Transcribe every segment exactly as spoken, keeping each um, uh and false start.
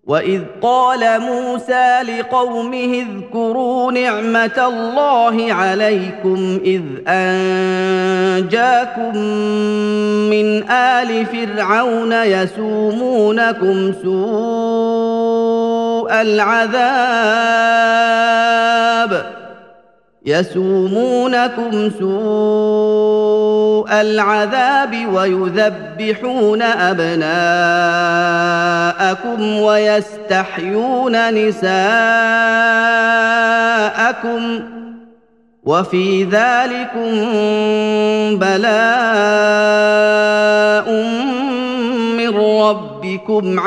وإذ قال موسى لقومه اذكروا نعمة الله عليكم إذ أنجاكم من آل فرعون يسومونكم سوء العذاب يسومونكم سوء العذاب ويذبحون أبناءكم ويستحيون نساءكم وفي ذلكم بلاء من ربكم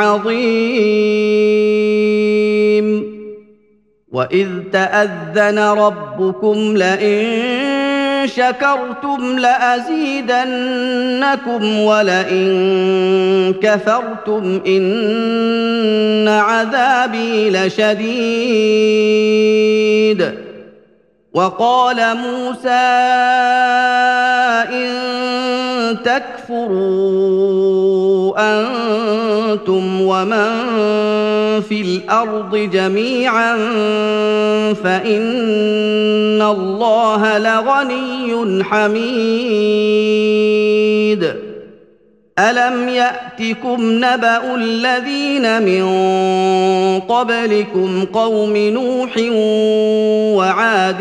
عظيم وإذ تأذن ربكم لئن شكرتم لأزيدنكم ولئن كفرتم إن عذابي لشديد وقال موسى إن تكفروا أنتم ومن في الأرض جميعا فإن الله لغني حميد ألم يأتكم نبأ الذين من قبلكم قوم نوح وعاد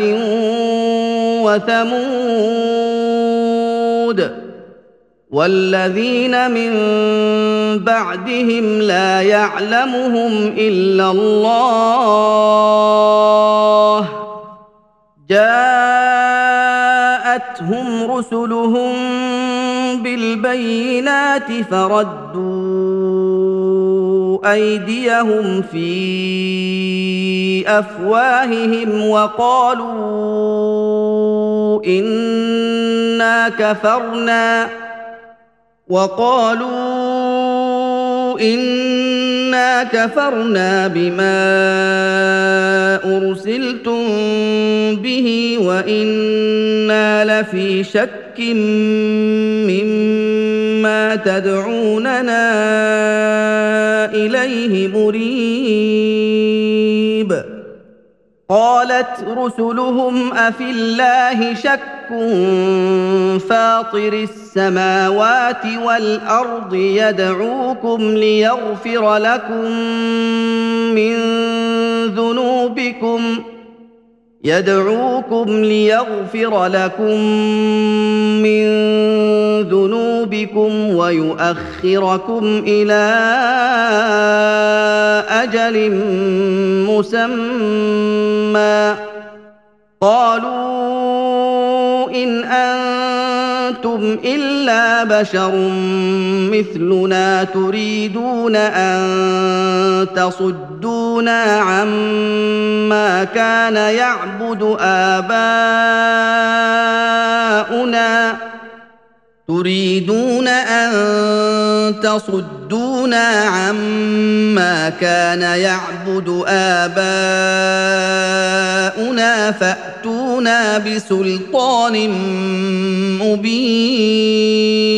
وثمود والذين من بعدهم لا يعلمهم إلا الله جاءتهم رسلهم بالبينات فردوا أيديهم في أفواههم وقالوا إنا كفرنا وقالوا إنا كفرنا بما أرسلتم به وإنا لفي شك مما تدعوننا إليه مريب قالت رسلهم أفي الله شك فاطر السماوات والأرض يدعوكم ليغفر لكم من ذنوبكم يدعوكم ليغفر لكم من ذنوبكم ويؤخركم إلى أجل مسمى قالوا إن أنتم إلا بشر مثلنا تريدون أن تصدونا عما كان يعبد آباؤنا تريدون أن تصدونا عما كان يعبد آباؤنا فأتونا. فأتونا بسلطان مبين. قالت رسلهم أفي الله شك فاطر السماوات والأرض يدعوكم ليغفر لكم من ذنوبكم يدعوكم ليغفر لكم من ذنوبكم ويؤخركم إلى أجل مسمى قالوا إن أنتم إلا بشر مثلنا تريدون أن تصدونا عما كان يعبد آباؤنا تريدون أن تصدونا عما كان يعبد آباؤنا فأتونا بسلطان مبين